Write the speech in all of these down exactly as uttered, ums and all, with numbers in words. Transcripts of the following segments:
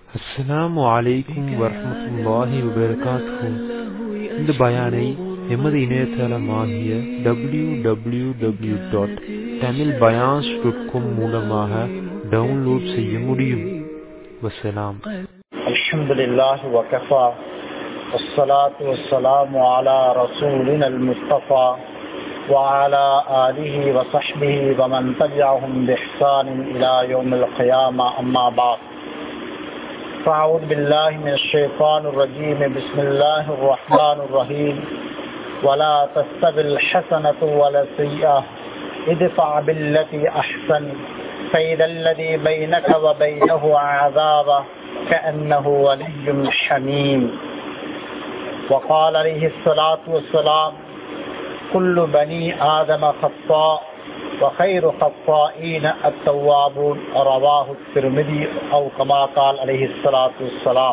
அஸ்ஸலாமு அலைக்கும் வரஹ்மத்துல்லாஹி வபரகாத்துஹு. இந்த பயானை எமது இணையதளமாகிய W W W dot Tamil பயான்ஸ் டாட் காம் மூலமாக டவுன்லோட் செய்ய முடியும். வஸ்ஸலாம். அல்ஹம்துலில்லாஹி வகஃபா வஸ்ஸலாத்து வஸ்ஸலாமு அலா ரசூலினல் முஸ்தஃபா وعلى آله وصحبه ومن تبعهم بإحسان إلى يوم القيامة أما بعد فأعوذ بالله من الشيطان الرجيم بسم الله الرحمن الرحيم ولا تستوي الحسنة ولا السيئة ادفع بالتي أحسن فإذا الذي بينك وبينه عذاب كأنه ولي حميم. وقال عليه الصلاة والسلام كل بني آدم خطاء وخير خطائين التوابون رواه الترمذي أو كما قال عليه الصلاة والسلام.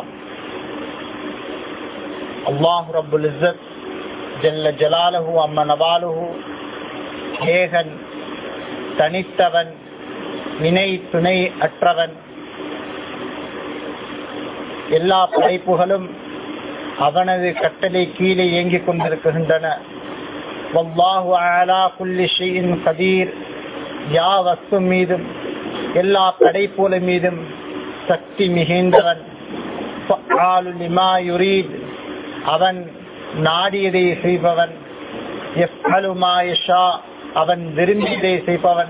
الله رب العزت جل جلاله أما نواله ஏகன் தனித்தவன் இணை துணை அற்றவன். எல்லா படைப்புகளும் அவனது கட்டளை கீழே இயங்கிக் கொண்டிருக்கின்றன. வல்லாஹு அலா குல்லி ஷைஇன் கதீர். யா வஸ்து மீதும் எல்லா படைப்புல மீதும் சக்தி மிகுந்தவன். ஃபஆலு லிமா யுரீத். அவன் நாடியதை செய்பவன். யஃஅலு மா யஷா. அவன் விரும்பியதை செய்பவன்.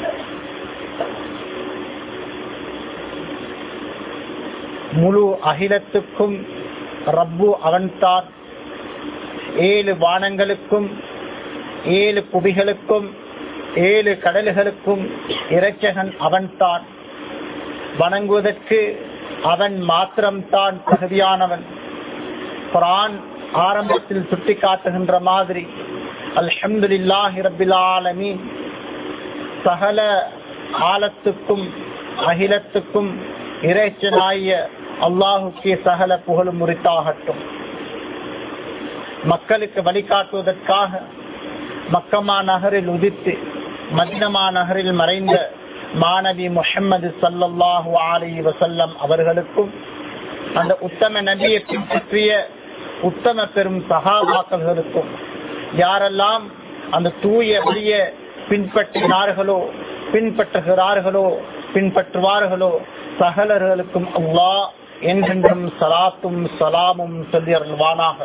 முழு அகிலத்துக்கும் ரப்பு அவன்தான். ஏழு வானங்களுக்கும் ஏழு புவிகளுக்கும் ஏழு கடல்களுக்கும் இரட்சகன் அவன்தான். வணங்குவதற்கு அவன் மாத்திரம்தான் தகுதியானவன். குர்ஆன் ஆரம்பத்தில் சுட்டி காட்டுகின்ற மாதிரி அல்ஹம்துலில்லாஹி ரப்பில் ஆலமீன். சகல ஆலத்துக்கும் அகிலத்துக்கும் இறைச்சனாய அல்லாஹுக்கு சகல புகழும் உரித்தாகட்டும். மக்களுக்கு வழிகாட்டுவதற்காக மக்கமா நகரில் உதித்து மதீனா நகரில் மறைந்த மாணவி முஹம்மது ஸல்லல்லாஹு அலைஹி வஸல்லம் அவர்களுக்கும் அந்த உத்தம நபியை பின்பற்றிய உத்தம பெரும் சஹாபாக்களுக்கும் யாரெல்லாம் அந்த தூய வழியை பின்பற்றினார்களோ பின்பற்றுகிறார்களோ பின்பற்றுவார்களோ சகலர்களுக்கும் அல்லாஹ் என்றென்றும் சலாத்தும் சலாமும் சொல்லி அருள்வானாக.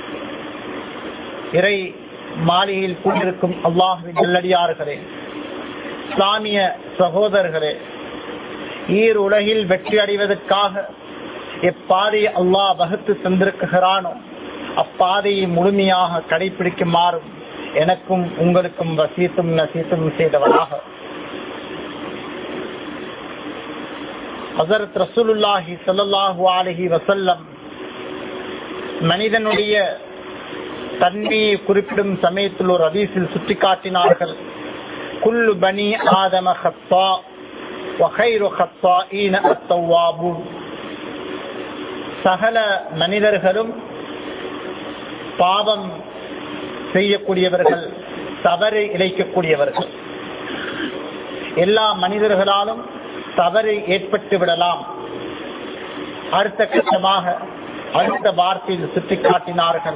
இறை மாளிகையில் கூடியிருக்கும் அல்லாஹ்வின் நல்லடியார்களே, இஸ்லாமிய சகோதரர்களே, ஈர் உலகில் வெற்றி அடைவதற்காக எப்பாதையை அல்லாஹ் வகுத்து தந்திருக்கிறானோ அப்பாதையை முழுமையாக கடைபிடிக்குமாறும் எனக்கும் உங்களுக்கும் வசீத்தும் நசீத்தும் செய்தவனாக. ஹஸரத் ரசூலுல்லாஹி ஸல்லல்லாஹு அலைஹி வஸல்லம் மனிதனுடைய தன்மையை குறிப்பிடும் சமயத்தில் ஒரு ஹதீஸில் சுட்டி காட்டினார்கள். குல்லு பனி ஆதம ஹத்தா வ கைரு ஹத்தாஈன அத்தவ்வாபூன். சகல மனிதர்களும் பாவம் செய்யக்கூடியவர்கள், தவறு இழைக்கக்கூடியவர்கள். எல்லா மனிதர்களாலும் தவறு ஏற்பட்டு விடலாம். அடுத்த கட்டமாக அடுத்த வார்த்தையில் சுட்டி காட்டினார்கள்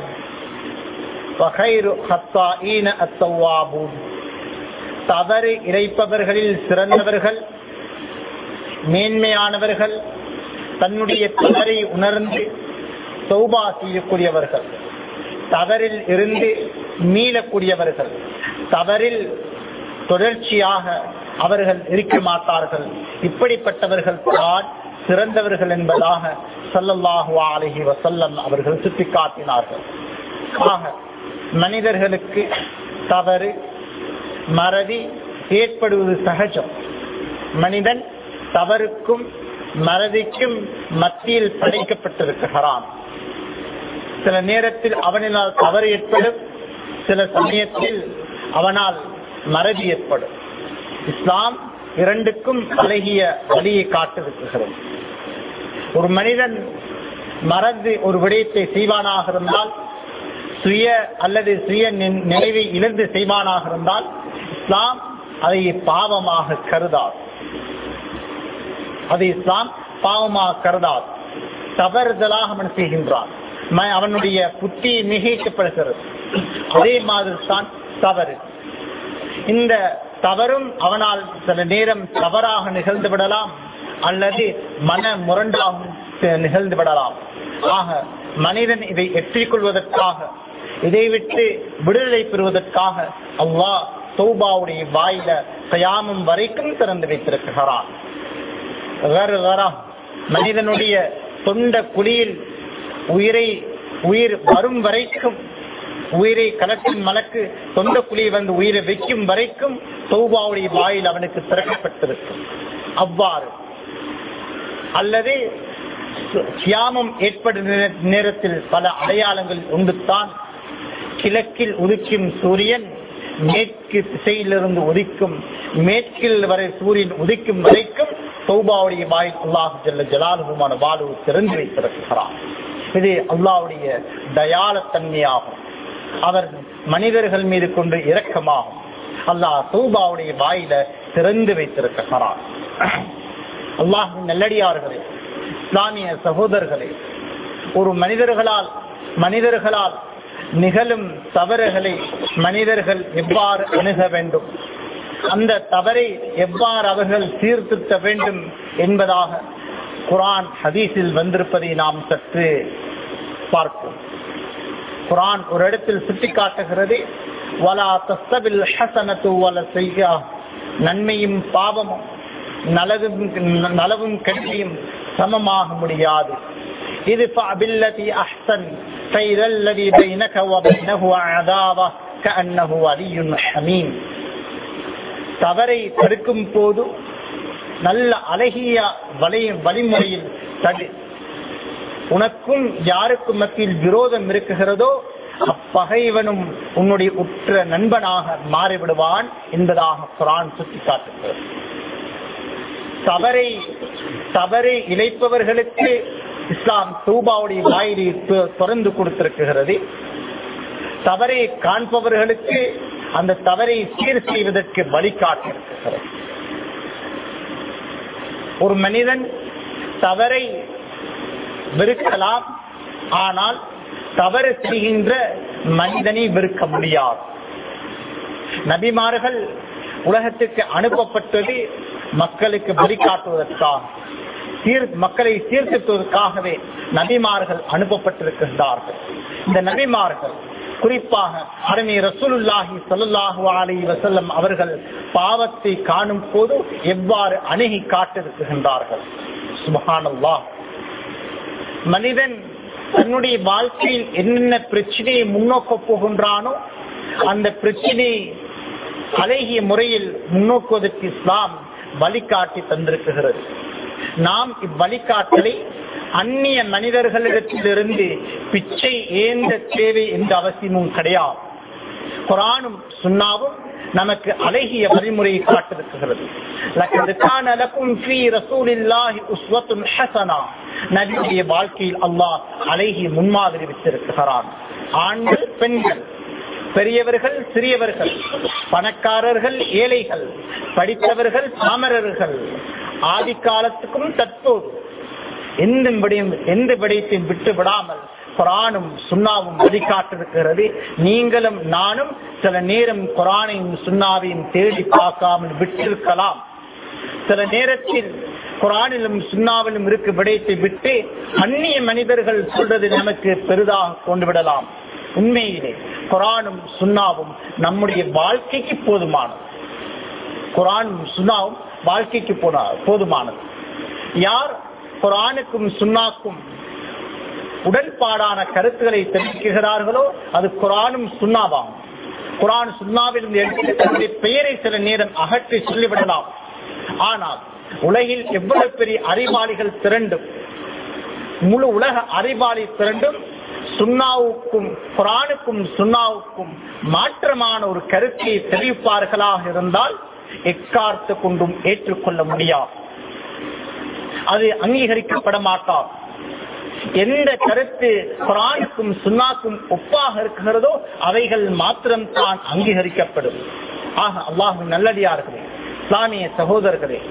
தவறு இழைப்பவர்களில் சிறந்தவர்கள், மேன்மையானவர்கள், தன்னுடைய தவறை உணர்ந்து தௌபா செய்யக்கூடியவர்கள், தவறில் இருந்து மீளக்கூடியவர்கள், தவறில் தொடர்ச்சியாக அவர்கள் இருக்க மாட்டார்கள். இப்படிப்பட்டவர்கள் தான் சிறந்தவர்கள் என்பதாக ஸல்லல்லாஹு அலைஹி வஸல்லம் அவர்கள் சுட்டிக்காட்டினார்கள். ஆக மனிதர்களுக்கு தவறு மறதி ஏற்படுவது சகஜம். மனிதன் தவறுக்கும் மறதிக்கும் மத்தியில் படைக்கப்பட்டிருக்கிறான். சில நேரத்தில் அவனால் தவறு ஏற்படும், சில சமயத்தில் அவனால் மறதி ஏற்படும். இஸ்லாம் இரண்டுக்கும் அழகிய வழியை காட்டிருக்கிறது. ஒரு மனிதன் மறந்து ஒரு விடயத்தை செய்வானாக இருந்தால், சுய அல்லது சுய நினைவை இழந்து செய்வானாக இருந்தால் இஸ்லாம் அதை பாவமாக கருதாது. அது இஸ்லாம் பாவமாக கருதாது. தவறுதலாக அவன் செய்கின்றான், அவனுடைய புத்தி மிகைக்கப்படுகிறது. அதே மாதிரி தான் தவறு. இந்த தவறும் அவனால் சில நேரம் தவறாக நிகழ்ந்து விடலாம் அல்லது மன முரண்டாகவும் நிகழ்ந்து விடலாம். ஆக மனிதன் இதை எற்றிக்கொள்வதற்காக, இதை விட்டு விடுதலை பெறுவதற்காக அல்லாஹ் தௌபாவுடைய வாயில கயாமம் வரைக்கும் திறந்து வைத்திருக்கிறான். மனிதனுடைய தொண்ட குழியில் உயிரை உயிர் வரும் வரைக்கும், உயிரை கலத்தின் மலக்கு தொண்ட குழியை வந்து உயிரை வைக்கும் வரைக்கும் தௌபாவுடைய வாயில் அவனுக்கு திறக்கப்பட்டிருக்கும். அவ்வாறு அல்லது கியாமம் ஏற்படும் நேரத்தில் பல அடையாளங்கள் உண்டுத்தான். கிழக்கில் உதிக்கும் சூரியன் மேற்கு திசையிலிருந்து உதிக்கும், மேற்கில் வரை சூரியன் உதிக்கும் வரைக்கும் தௌபாவுடைய வாயில் அல்லாஹ் ஜல்ல ஜலாலுஹுமான வாழு திறந்து வைத்திருக்கிறார். இது அல்லாஹ்வுடைய தயாளத்தன்மையாகும். அவர் மனிதர்கள் மீது கொண்டு இரக்கமாகும். அல்லாஹ் தௌபாவுடைய வாயில திறந்து வைத்திருக்கிறார். அல்லாஹ்வின் நல்லடியார்களே, இஸ்லாமிய சகோதரர்களே, ஒரு மனிதர்களால் மனிதர்களால் நிகழும் தவறுகளை மனிதர்கள் எவ்வாறு அணுக வேண்டும், அந்த தவறை எவ்வாறு அவர்கள் சீர்திருத்த வேண்டும் என்பதாக குர்ஆன் ஹதீஸில் வந்திருப்பதை நாம் சற்று பார்ப்போம். குர்ஆன் ஒரு இடத்தில் சுட்டிக்காட்டுகிறது, வலா தஸ்தபில் ஹஸனத்து வல ஸய்யா, நன்மையும் பாவமும் நலவும் நலவும் கெட்டியும் சமமாக முடியாது. இது ஃபபில்லதி அஹ்ஸன் ஃபைரல்லதி பைனக வ பைனஹு அதாவா கஅன்னஹு வலியுன் ஹமீம். தவறை தடுக்கும் போது நல்ல அழகிய வழிமுறையில் தடு. உனக்கும் யாருக்கும் மத்தியில் விரோதம் இருக்குகிறதோ அப்பகைவனும் உன்னுடைய உற்ற நண்பனாக மாறிவிடுவான் என்பதாக குர்ஆன் சுட்டிக்காட்டுகிறது. தவறை தவறை இழைப்பவர்களுக்கு இஸ்லாம் தௌபாவுடைய வாயிலை திறந்து கொடுத்திருக்கிறது. தவறை காண்பவர்களுக்கு அந்த தவறை சீர் செய்வதற்கு வழிகாட்டிருக்கிறது. ஒரு மனிதன் தவறை வெறுக்கலாம், ஆனால் தவறு செய்கின்ற மனிதனை வெறுக்க முடியாது. நபிமார்கள் உலகத்துக்கு அனுப்பப்பட்டது மக்களுக்கு வழிகாட்டுவதற்காக, மக்களை சீர்திருத்துவதற்காகவே நபிமார்கள் அனுப்பப்பட்டிருக்கின்றார்கள். இந்த நபிமார்கள் குறிப்பாக அருமை ரசூலுல்லாஹி ஸல்லல்லாஹு அலைஹி வஸல்லம் அவர்கள் பாவத்தை காணும் போது எவ்வாறு அணுகி காட்டிருக்கின்றார்கள். சுப்ஹானல்லாஹ். மனிதன் தன்னுடைய வாழ்க்கையில் என்னென்ன பிரச்சனையை முன்னோக்க போகின்றானோ அந்த பிரச்சனையை அழகிய முறையில் முன்னோக்குவதற்கு இஸ்லாம் வழிகாட்டி தந்திருக்கிறது. நாம் இவ்வழிகாட்டலை அந்நிய மனிதர்களிடத்திலிருந்து பிச்சை ஏந்த தேவை என்ற அவசியமும் கிடையாது. குர்ஆனும் சுன்னாவும் நமக்கு அழகிய வழிமுறையை காட்டிருக்கிறது. நபியுடைய வாழ்க்கையில் அல்லாஹ் அழகிய முன்மாதிரி வைத்திருக்கிறான். ஆண்கள், பெண்கள், பெரியவர்கள், சிறியவர்கள், பணக்காரர்கள், ஏழைகள், படித்தவர்கள், பாமரர்கள், ஆதி காலத்துக்கும் தற்போது எந்த எந்த விடயத்தையும் விட்டு விடாமல் குர்ஆனும் சுன்னாவும் வழிகாட்டிருக்கிறது. நீங்களும் நானும் சில நேரம் குர்ஆனையும் சுன்னாவையும் தேடி பார்க்காமல் விட்டிருக்கலாம். சில நேரத்தில் குர்ஆனிலும் சுன்னாவிலும் இருக்க விடயத்தை விட்டு அந்நிய மனிதர்கள் சொல்றது நமக்கு பெரிதாக கொண்டு விடலாம். உண்மையிலே குர்ஆனும் சுன்னாவும் நம்முடைய வாழ்க்கைக்கு போதுமானது. குர்ஆனும் சுன்னாவும் வாழ்க்கைக்கு போதுமானது. யார் குர்ஆனுக்கும் சுன்னாக்கும் உடன்பாடான கருத்துக்களை தெரிவிக்கிறார்களோ அது குர்ஆனும் சுன்னாவாகும். குர்ஆன் சுன்னாவில் தன்னுடைய பெயரை சில நேரம் அகற்றி சொல்லிவிடலாம். ஆனால் உலகில் எவ்வளவு பெரிய அறிவாளிகள் திரண்டும், முழு உலக அறிவாளி திரண்டும் சுன்னாவுக்கும் குர்ஆனுக்கும் சுன்னாவுக்கும் மாற்றமான ஒரு கருத்தை தெரிவிப்பார்களாக இருந்தால் எக்கார்த்து கொண்டும் ஏற்றுக்கொள்ள முடியாது. அது அங்கீகரிக்கப்பட மாட்டார். எந்த கருத்து குர்ஆனுக்கும் சுன்னாக்கும் ஒப்பாக இருக்கிறதோ அவைகள் மாத்திரம் தான் அங்கீகரிக்கப்படும். ஆக அல்லாஹ்வின் நல்லடியார்களே, இஸ்லாமிய சகோதரர்களே,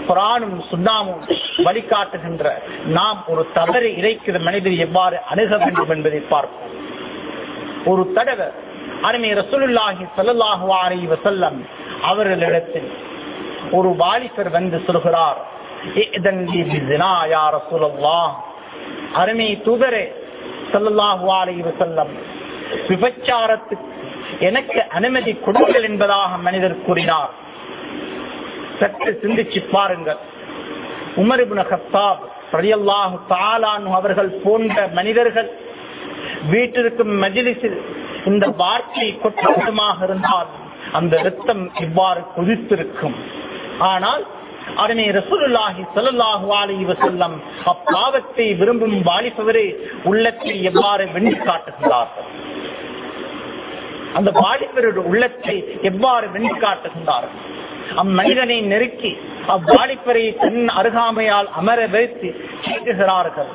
குர்ஆனும் சுன்னாமும் வழிகாட்டுகின்ற நாம் ஒரு தவறு இழைக்கிற மனிதர் எவ்வாறு அணுக வேண்டும் என்பதை பார்ப்போம். ஒரு தடவை அருமை ரசூலுல்லாஹி ஸல்லல்லாஹு அலைஹி வஸல்லம் அவர்களிடத்தில் ஒரு வாலிபர் வந்து சொல்கிறார், இதன் லி பிஸினா யா ரசூலல்லாஹ், அருமை தூதரே ஸல்லல்லாஹு அலைஹி வஸல்லம், விபச்சாரத்துக்கு எனக்கு அனுமதி கொடுங்கள் என்பதாக மனிதர் கூறினார். சற்று சிந்திச்சு பாருங்கள். உமர் இப்னு கத்தாப் ரலியல்லாஹு தஆலா அன்ஹு அவர்கள் போன்ற மனிதர்கள் வீட்டிற்கும் மஜ்லிஸில் இந்த வார்த்தை கொட்டமாக இருந்தால் அந்த ரத்தம் இவ்வாறு கொதித்திருக்கும். ஆனால் அருமை ரசூலுல்லாஹி ஸல்லல்லாஹு அலைஹி வஸல்லம் அப்பாவத்தை விரும்பும் வாலிபவரே உள்ளத்தை எவ்வாறு வென்று காட்டுகிறார்கள், அந்த வாலிபருடைய உள்ளத்தை எவ்வாறு வென்று காட்டுகின்றார்கள். அம்மனிதனை நெருக்கி அவ்வாலிபரை தன் அருகாமையால் அமர வைத்து கேட்கிறார்கள்,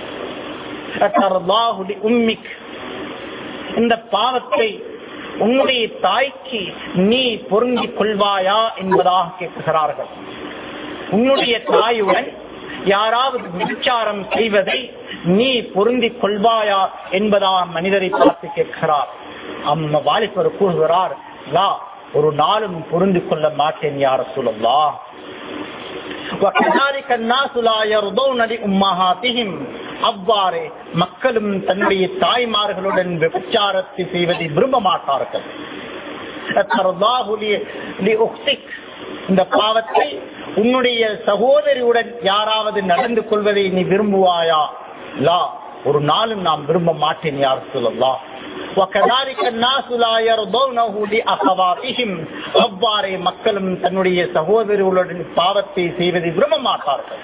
இந்த பாவத்தை உன்னுடைய தாய்க்கு நீ பொருந்திக் கொள்வாயா என்பதாக கேட்கிறார்கள். உன்னுடைய தாயுடன் யாராவது விபச்சாரம் செய்வதை நீ பொருந்திக் கொள்வாயா என்பதாக மனிதரை பார்த்து கேட்கிறார். அம்ம வாலிபர் கூறுகிறார், லா, ஒரு நாளும் பொருந்து கொள்ள மாட்டேன் யா ரசூலல்லாஹ். அவ்வாறு மக்களும் தன்னுடைய தாய்மார்களுடன் விபச்சாரத்தை செய்வதை விரும்ப மாட்டார்கள். இந்த பாவத்தை உன்னுடைய சகோதரியுடன் யாராவது நடந்து கொள்வதை நீ விரும்புவாயா? லா, ஒரு நாளும் நாம் விரும்ப மாட்டேன் யா ரசூலல்லாஹ். அவ்வாறே மக்களும் தன்னுடைய சகோதரிகளுடன் பாவத்தை செய்வதை விரும்ப மாட்டார்கள்.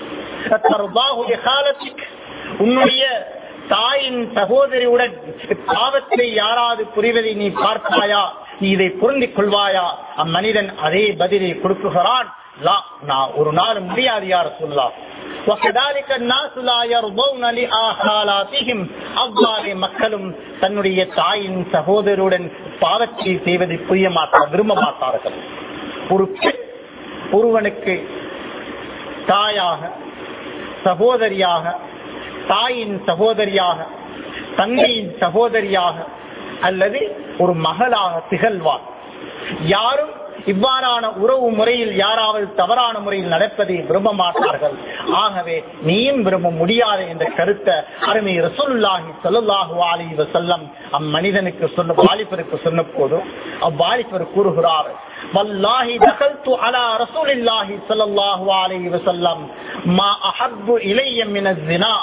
உன்னுடைய தாயின் சகோதரியுடன் பாவத்தை யாராவது புரிவதை நீ பார்ப்பாயா? நீ இதை பொருந்திக் கொள்வாயா? அம்மனிதன் அதே பதிலை கொடுக்குகிறான், லா, நான் ஒரு நாள் முடியாது யா ரசூலல்லாஹ். அவ்வாறு மக்களும் தன்னுடைய தாயின் சகோதரருடன் பாவத்தை செய்வதை புரிய மாட்டார், விரும்ப மாட்டார்கள். ஒரு பெண் ஒருவனுக்கு தாயாக, சகோதரியாக, தாயின் சகோதரியாக, தந்தையின் சகோதரியாக அல்லது ஒரு மகளாக திகழ்வார். யாரும் இவ்வாறான உறவு முறையில் யாராவது தவறான முறையில் நடப்பதை விரும்ப மாட்டார்கள். ஆகவே நீயும் விரும்ப முடியாது என்ற கருத்தை அருமை ரசூலுல்லாஹி ஸல்லல்லாஹு அலைஹி வஸல்லம் அம்மனிதனுக்கு சொன்ன வாலிபருக்கு சொன்ன போது அவ்வாலிபர் கூறுகிறார், வல்லாஹி தகல்து அலா ரசூலில்லாஹி ஸல்லல்லாஹு அலைஹி வஸல்லம் மா அஹப்பு இலைய மினஸ் ஸினா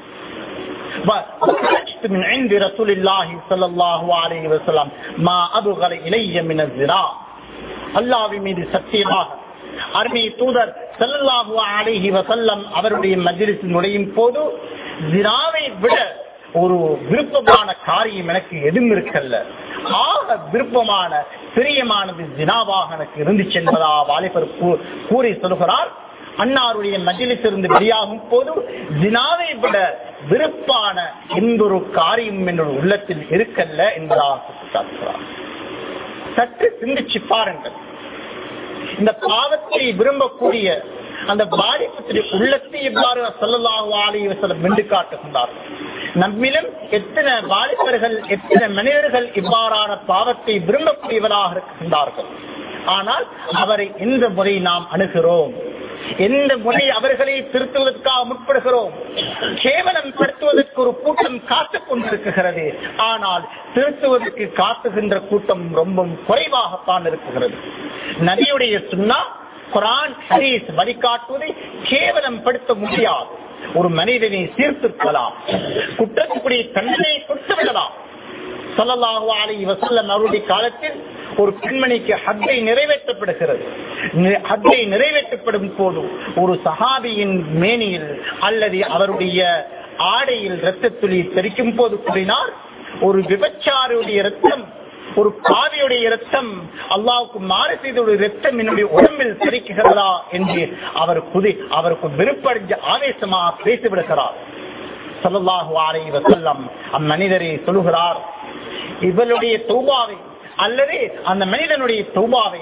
وخرجت من عند رسول الله صلى الله عليه وسلم ما أبغض إلي من الزنا. அல்லாஹ்வின் மீது சத்தியமாக அருமை தூதர் ஸல்லல்லாஹு அலைஹி வஸல்லம் அவருடைய மஜ்லிஸில் நுழையும் போது ஜினாவை விட ஒரு விருப்பமான காரியம் எனக்கு எதுவும் இருக்கல்ல, ஆக விருப்பமான பிரியமானது ஜினாவாக எனக்கு இருந்துச்சு என்பதா வாலிபர் கூறி சொல்கிறார். அன்னாருடைய மஜ்லிஸிலிருந்து வெளியாகும் போது ஜினாவை விட விருப்பான எந்த ஒரு காரியம் என்னோட உள்ளத்தில் இருக்கல்ல என்பதாக சுட்டிக்காட்டுகிறார். சற்று சிந்திச்சு பாருங்கள். இந்த பாவத்தை விரும்பக்கூடிய அந்த வாலிபத்துடைய உள்ளத்தை எவ்வாறு ஸல்லல்லாஹு அலைஹி வஸல்லம் வென்று காட்டுகின்றார்கள். நம்மிலும் எத்தனை வாலிபர்கள், எத்தனை மனிதர்கள் இவ்வாறான பாவத்தை விரும்பக்கூடியவராக இருக்கின்றார்கள். ஆனால் அவரை எந்த முறை நாம் அணுகிறோம், எந்த முறை அவர்களை திருத்துவதற்காக முற்படுகிறோம். கேவலம் படுத்துவதற்கு ஒரு கூட்டம் காத்துக் கொண்டிருக்கிறது, ஆனால் திருத்துவதற்கு காத்துகின்ற கூட்டம் ரொம்ப குறைவாகத்தான் இருக்கிறது. நபியுடைய சுன்னா, குர்ஆன், ஹதீஸ் வழிகாட்டுவதை கேவலம் படுத்த முடியாது. ஒரு மனிதனை சீர்திருத்தலாம், குற்றத்துக்குரிய தண்டனையை கொடுத்துவிடலாம். ஸல்லல்லாஹு அலைஹி வஸல்லம் அவருடைய காலத்தில் ஒரு பெண்மணிக்கு ஹஜ்ஜை நிறைவேற்றப்படுகிறது. ஹஜ்ஜை நிறைவேற்றப்படும் போது ஒரு சஹாபியின் மேனியில் அல்லது அவருடைய ஆடையில் இரத்த துளி தெரிக்கும் போது கூறினார், ஒரு விபச்சாரியுடைய இரத்தம், ஒரு பாவியுடைய இரத்தம், அல்லாஹ்வுக்கு மாறு செய்த இரத்தம் என்னுடைய உடம்பில் தெரிக்கிறதா என்று அவர் புதி அவருக்கு விருப்படைஞ்ச ஆவேசமாக பேசிவிடுகிறார். ஸல்லல்லாஹு அலைஹி வஸல்லம் அம்மனிதரை சொல்லுகிறார், இவளுடைய தௌபாவை அல்லது அந்த மனிதனுடைய தௌபாவை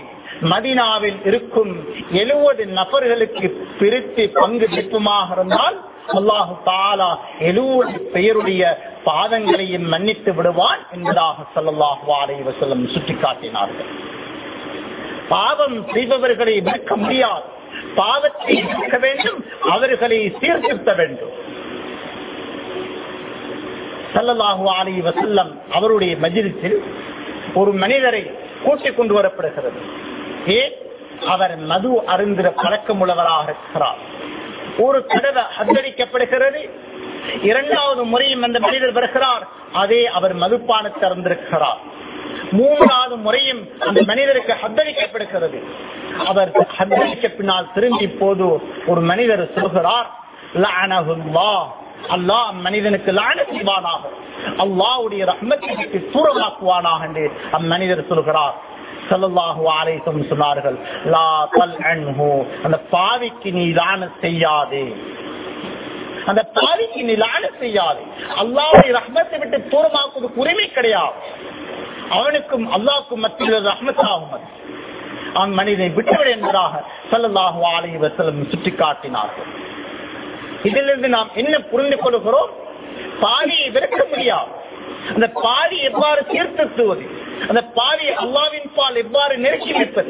மதீனாவில் இருக்கும் எழுபது நபர்களுக்கு பிரித்து பங்கு பெற்றுமாக இருந்தால் அல்லாஹு தஆலா எழுபது பேருடைய பாதங்களையும் மன்னித்து விடுவான் என்பதாக ஸல்லல்லாஹு அலைஹி வஸல்லம் சுட்டிக்காட்டினார்கள். பாவம் செய்பவர்களை வெறுக்க முடியாது, பாவத்தை வெறுக்க வேண்டும், அவர்களை சீர்திருத்த வேண்டும். ஸல்லல்லாஹு அலைஹி வஸல்லம் அவருடைய மஜ்லிஸில் ஒரு மனிதரை கூட்டிக் கொண்டு வரப்படுகிறது. ஏன்? அவர் மது அருந்திர பழக்கம் உள்ளவராக இருக்கிறார். ஒரு தடவை அர்ப்பணிக்கப்படுகிறது, இரண்டாவது முறையும் அந்த மனிதர் வருகிறார், அதே அவர் மதுப்பானத்தை அருந்திருக்கிறார். மூன்றாவது முறையும் அந்த மனிதருக்கு ஹத்தரிக்கப்படுகிறது. அவர் ஹத்தரிக்க பின்னால் திரும்பி போது ஒரு மனிதர் சொல்கிறார், லஅனஹுல்லாஹ், அல்லாஹ் மனிதனுக்கு லானத் செய்வானாக, அல்லாஹ்வுடைய ரஹ்மத்தை தூரமாக்குவானாக என்று அம்மனிதர் சொல்கிறார். ஸல்லல்லாஹு அலைஹி வஸல்லம் சொன்னார்கள், லா தல்அன்ஹு, அந்த பாவிக்கு நீ லானத் செய்யாதே, அந்த பாவிக்கு நீ லானத் செய்யாதே. அல்லாஹ்வுடைய ரஹ்மத்தை விட்டு தூரமாக்குவதற்கு உரிமை கிடையாது. அவனுக்கும் அல்லாஹ்வுக்கும் மத்தியில் ரஹ்மத்தாகும், அவன் மனிதனை விட்டுவிட என்பதாக ஸல்லல்லாஹு அலைஹி வஸல்லம் சுட்டிக்காட்டினார்கள். இதிலிருந்து நாம் என்ன புரிந்து கொள்கிறோம்? பாவியை வெறுக்க முடியாது. அந்த பாவி எவ்வாறு தீர்த்துவது, அந்த பாவி அல்லாஹ்வின் பால் எவ்வாறு நெருக்கி வைப்பது,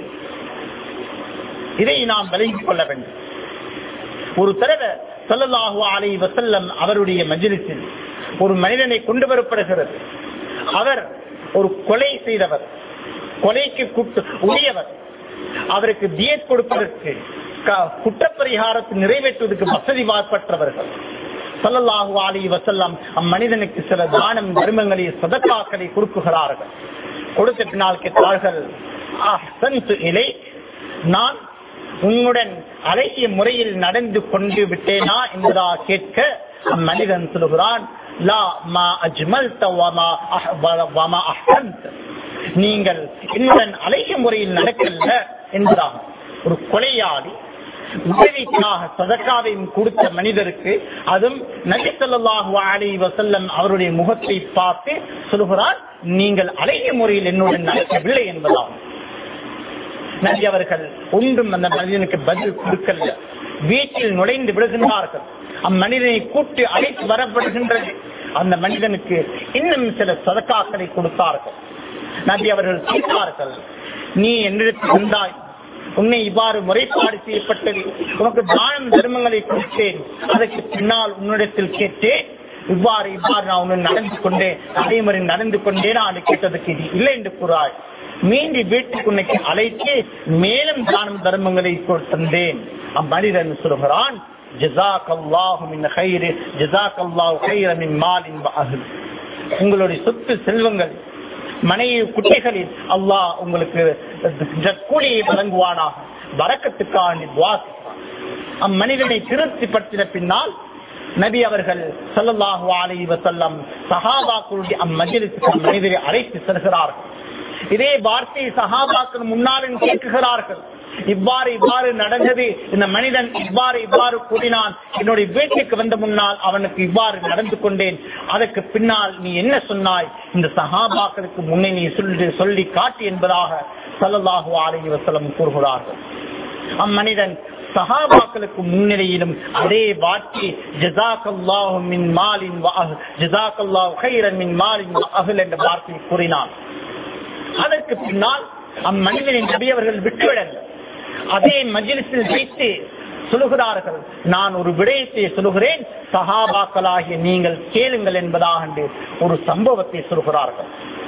இதை நாம் விளங்கிக் கொள்ள வேண்டும். ஒரு தடவை ஸல்லல்லாஹு அலைஹி வஸல்லம் அவருடைய மஜ்லிஸில் ஒரு மனிதனை கொண்டு வரப்படுகிறது. அவர் ஒரு கொலை செய்தவர், கொலைக்கு உரியவர். அவருக்கு தியத் கொடுப்பதற்கு, குற்றப்பரிகாரத்தை நிறைவேற்றுவதற்கு வசதி வாய்ப்பற்றவர்கள். ஸல்லல்லாஹு அலைஹி வஸல்லம் அம்மனிதனுக்கு சில தானம் தர்மங்களை சதகாக்களை கொடுக்குகிறார்கள். கொடுத்த பின்னால் கேட்டார்கள், அஹ்ஸன்து இலைக், நான் உன்னுடன் அழகிய முறையில் நடந்து கொண்டு விட்டேனா என்பதா கேட்க அம்மனிதன் சொல்கிறான், லா மா அஜ்மல்த வமா வமா அஹ்ஸன்த, நீங்கள் என்னுடன் அழகிய முறையில் நடக்கல என்பதாக. ஒரு கொலையாளி உதவிக்காக சதகாவையும் கொடுத்த மனிதருக்கு, அதுவும் நபி ஸல்லல்லாஹு அலைஹி வஸல்லம் அவருடைய முகத்தை பார்த்து சொல்கிறார், நீங்கள் அழகிய முறையில் என்னுடன் நடக்கவில்லை என்பதாகும். நபி அவர்கள் ஒன்றும் அந்த மனிதனுக்கு பதில் கொடுக்கல. வீட்டில் நுழைந்து விடுகின்றார்கள். அம்மனிதனை கூட்டி அழைத்து வரப்படுகின்றது. அந்த மனிதனுக்கு இன்னும் சில சதகாக்களை கொடுத்தார்கள். நபி அவர்கள் கேட்டார்கள், நீ என்னிடத்தில் வந்தாய், உன்னை இவ்வாறு முறைப்பாடு செய்யப்பட்டது, உனக்கு தானம் தர்மங்களை கொடுத்தேன், அதற்கு பின்னால் உன்னிடத்தில் கேட்டேன், இவ்வாறு இவ்வாறு நான் உன்னை நடந்து கொண்டேன், அதே மாதிரி நடந்து கொண்டேன், நான் கேட்டதுக்கு இது இல்லை என்று கூறாய். மீண்டும் வீட்டுக்கு உன்னை அழைத்து மேலும் தானம் தர்மங்களை தந்தேன். அம்மனிதன் சொல்கிறான், ஜஸாக்கல்லாஹு மின் கைரி ஜஸாக்கல்லாஹு கைர மின் மாலின் வ அஹ்ல், உங்களுடைய சொத்து செல்வங்கள் மனைவி குட்டிகளில் அல்லாஹ் உங்களுக்கு கூலியை வழங்குவானாக, பரக்கத்துக்கான துஆ செய்வான். அம்மனிதனை திருப்திப்படுத்தின பின்னால் நபி அவர்கள் ஸல்லல்லாஹு அலைஹி வஸல்லம் சஹாபாக்களுடைய அம்மஜ்லிஸுக்கு மனிதரை அழைத்து செல்கிறார்கள். இதே வார்த்தையை சஹாபாக்கள் முன்னாலும் கேட்கிறார்கள், இவ்வாறு இவ்வாறு நடந்தது, இந்த மனிதன் இவ்வாறு இவ்வாறு கூறினான், என்னுடைய வீட்டுக்கு வந்த முன்னால் அவனுக்கு இவ்வாறு நடந்து கொண்டேன், அதற்கு பின்னால் நீ என்ன சொன்னாய், இந்த சஹாபாக்களுக்கு முன்னே நீ சொல்லி சொல்லி காட்டி என்பதாக ஸல்லல்லாஹு அலைஹி வஸல்லம் கூறுகிறார்கள். அம்மனிதன் சஹாபாக்களுக்கு முன்னிலையிலும் அதே வார்த்தை ஜஸாக்கல்லாஹு மின் மாலின் வ அஹ்ல் ஜஸாக்கல்லாஹு கைரன் மின் மாலின் வ அஹ்ல் என்ற வார்த்தையை கூறினான். அதற்கு பின்னால் அம்மனிதனின் நபி அவர்கள் விட்டுவிடல். அதே மஜ்லிஸில் வைத்து சொல்லுகிறார்கள், நான் ஒரு விடயத்தை சொல்லுகிறேன், சஹாபாக்களாகிய நீங்கள் கேளுங்கள் என்பதாக ஒரு சம்பவத்தை சொல்கிறார்கள்.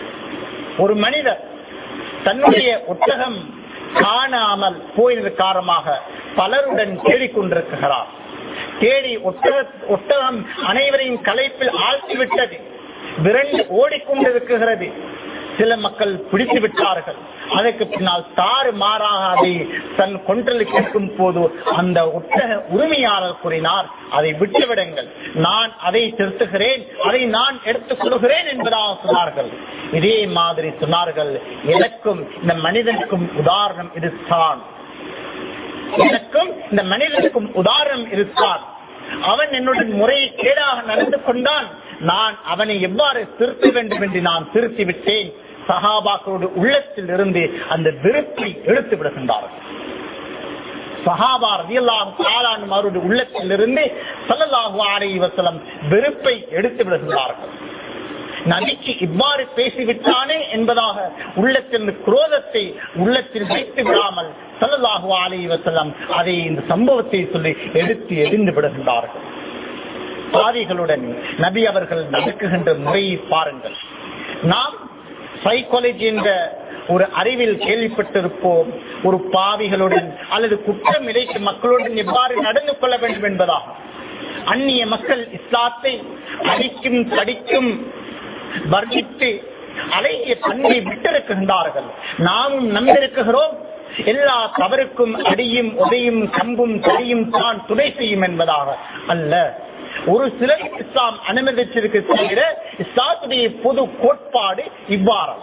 ஒரு மனிதர் தன்னுடைய ஒட்டகம் காணாமல் போயது காரணமாக பலருடன் தேடிக்கொண்டிருக்கிறார். தேடி ஒட்டக ஒட்டகம் அனைவரையும் களைப்பில் ஆழ்த்திவிட்டது, விரண்டு ஓடிக்கொண்டிருக்கிறது. சில மக்கள் பிடித்து விட்டார்கள். அதற்கு பின்னால் தாறு மாறாக அதை தன் கொன்றலுக்கு இருக்கும் போது அந்த ஒட்டக உரிமையாளர் கூறினார், அதை விட்டுவிடுங்கள், நான் அதை திருத்துகிறேன், அதை நான் எடுத்துக் கொள்கிறேன் என்பதாக சொன்னார்கள். இதே மாதிரி சொன்னார்கள், எனக்கும் இந்த மனிதனுக்கும் உதாரணம் இருக்கான், எனக்கும் இந்த மனிதனுக்கும் உதாரணம் இருக்கான். அவன் என்னுடைய முறையை கேடாக நடந்து கொண்டான், நான் அவனை எவ்வாறு திருத்த வேண்டும் என்று நான் திருத்தி விட்டேன். சஹாபாக்களோட உள்ளத்தில் இருந்து அந்த வெறுப்பை எடுத்து விடுகின்றார்கள். சஹாபா ரலியல்லாஹு தஆலா அவருடைய உள்ளத்தில் இருந்து ஸல்லல்லாஹு அலைஹி வஸல்லம் வெறுப்பை எடுத்து விடுகின்றார்கள். நபிக்கு இவ்வாறு பேசிவிட்டானே என்பதாக உள்ளத்தில் குரோதத்தை உள்ளத்தில் வைத்து விடாமல் ஸல்லல்லாஹு அலைஹி வஸல்லம் அதை இந்த சம்பவத்தை சொல்லி எடுத்து எரிந்து விடுகின்றார்கள். பாவிகளுடன் நபி அவர்கள் நடக்குகின்ற முறையை பாருங்கள். நாம் சைக்காலஜி என்ற ஒரு அறிவில் கேள்விப்பட்டிருப்போம், ஒரு பாவிகளுடன் அல்லது குற்றம் இழைக்கும் மக்களுடன் எவ்வாறு நடந்து கொள்ள வேண்டும் என்பதாகும். அந்நிய மக்கள் இஸ்லாத்தை அடிக்கும் தடிக்கும் வர்ணித்து அழகிய பண்பை விட்டிருக்கின்றார்கள். நாமும் நம்பியிருக்கிறோம், எல்லா தவறுக்கும் அடியும் உதையும் கம்பும் தடியும் தான் துணை செய்யும் என்பதாக அல்ல. ஒரு சிலர் இஸ்லாம் அனுமதிச்சிருக்க தவிர இஸ்லாத்துடைய பொது கோட்பாடு இவ்வாறு.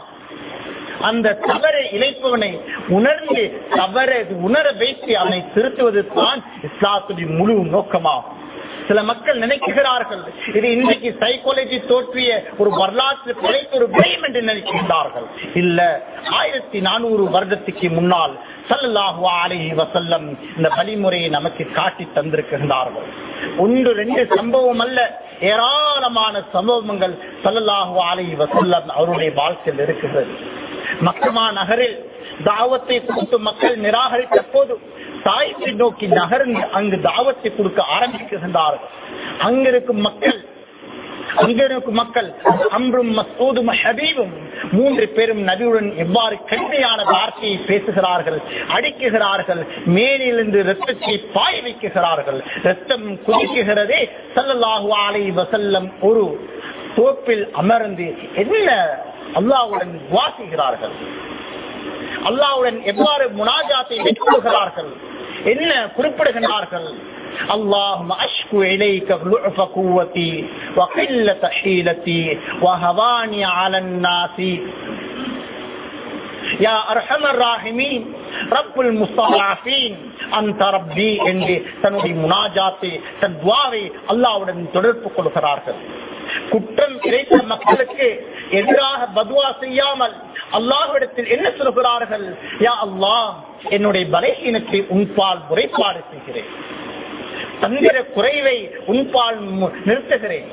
அந்த தவறை இழைப்பவனை உணர்ந்து தவறை உணர வைத்து அவனை திருத்துவது தான் இஸ்லாத்துடைய முழு நோக்கமாகும். சில மக்கள் நினைக்கிறார்கள் இது இன்றைக்கு சைக்காலஜி தோற்றிய ஒரு வரலாற்று படைத்த ஒரு விடயம் என்று நினைக்கின்றார்கள். இல்ல, ஆயிரத்தி நானூறு வருடத்துக்கு முன்னால் ஸல்லல்லாஹு அலைஹி வஸல்லம் இந்த வழிமுறையை நமக்கு காட்டி தந்திருக்கின்றார்கள். ஒன்று ரெண்டு சம்பவம் அல்ல, ஏராளமான சம்பவங்கள் ஸல்லல்லாஹு அலைஹி வஸல்லம் அவருடைய வாழ்க்கையில் இருக்கிறது. மக்கமா நகரில் தாவத்தை கொடுத்து மக்கள் நிராகரித்த போது தாய்ப்பை நோக்கி நகர்ந்து அங்கு தாவத்தை கொடுக்க ஆரம்பிக்கின்றார்கள். அங்கிருக்கும் மக்கள் அங்கிருக்கும் மக்கள் அம்ரும் மஸ்ஊதும் ஹபீபும் மூன்று பேரும் நபியுடன் எவ்வாறு கடுமையான வார்த்தையை பேசுகிறார்கள், அடிக்குகிறார்கள், மேலிருந்து ரத்தத்தை பாய வைக்கிறார்கள். ரத்தம் குதிக்குகிறதே. ஸல்லல்லாஹு அலைஹி வஸல்லம் ஒரு தோப்பில் அமர்ந்து என்ன அல்லாஹ்வுடன் வாசிக்கிறார்கள், அல்லாஹ்வுடன் எவ்வாறு முனாஜாத்தை மேற்கொள்கிறார்கள், என்ன குறிப்பிடுகிறார்கள். அல்லாஹும்ம அஷ்கு இலைக லுஅஃப குவதி வ கில்லத ஹீலதி வ ஹவானி அலன் நாசி யா அர்ஹமர் ராஹிமீன் ரப்புல் முஸ்தஃபீன் அந்த ரப்பி என்று தன்னுடைய முனாஜாத்தை தன் துஆவை அல்லாஹ்வுடன் தொடர்பு கொள்கிறார்கள். குற்றம் இழைத்த மக்களுக்கு எதிராக பதுவா செய்யாமல் அல்லாஹ்விடத்தில் என்ன சொல்கிறார்கள், யா அல்லாஹ் என்னுடைய பலகீனத்தை உன்பால் முறைப்பாடு செய்கிறேன், தந்திர குறைவை உன்பால் நிறுத்துகிறேன்,